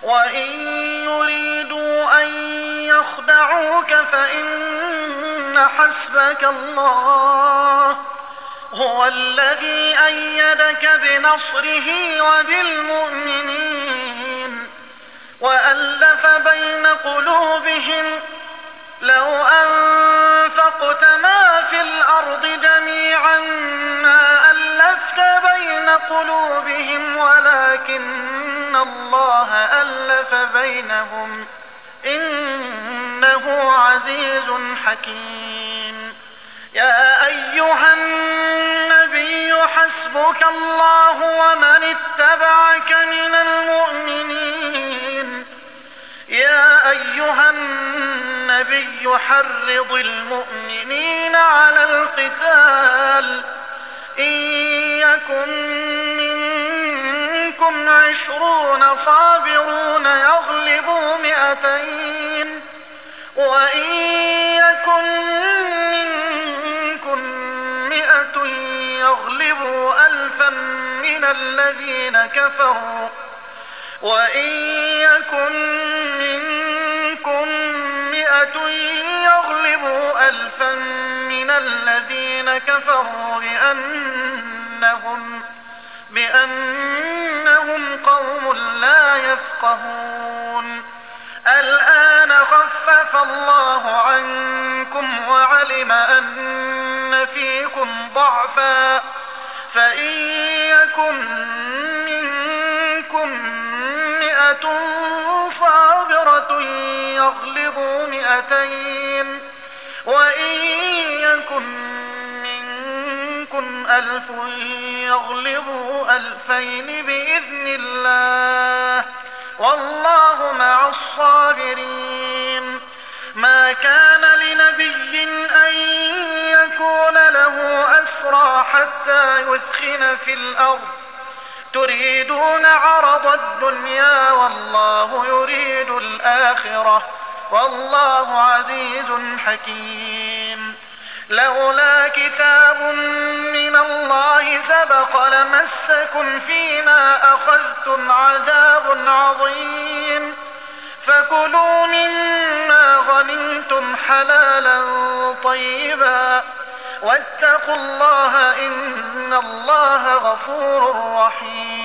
وإن يريدوا أن يخدعوك فإن حسبك الله هو الذي أيدك بنصره وبالمؤمنين وألف بين قلوبهم لو أنفقت ما في الأرض جميعا ما ألفت بين قلوبهم ولكن الله ألف بينهم إنه عزيز حكيم. يا أيها النبي حسبك الله ومن اتبعك من المؤمنين. يا أيها النبي حرض المؤمنين على القتال إن يكن منكم 20 صابرون يغلبوا 200 وإن يكن منكم 100 يغلبوا 1000 من الذين كفروا وإن يكن منكم 100 يغلبوا 1000 من الذين كفروا بأنهم قوم لا يفقهون. الآن خفف الله عنكم وعلم أن فيكم ضعفا فإن يكن منكم 100 صابرة يغلبوا 200 وإن يكن منكم 1000 يغلبوا 2000 بإذن الله والله مع الصابرين. ما كان لنبي أن يكون له أسرى حتى يثخن في الأرض تريدون عرض الدنيا والله يريد الآخرة والله عزيز حكيم. لولا كتاب من الله سبق لمسكم فيما أخذتم عذاب عظيم فكلوا مما غنمتم حلالا طيبا واتقوا الله إن الله غفور رحيم.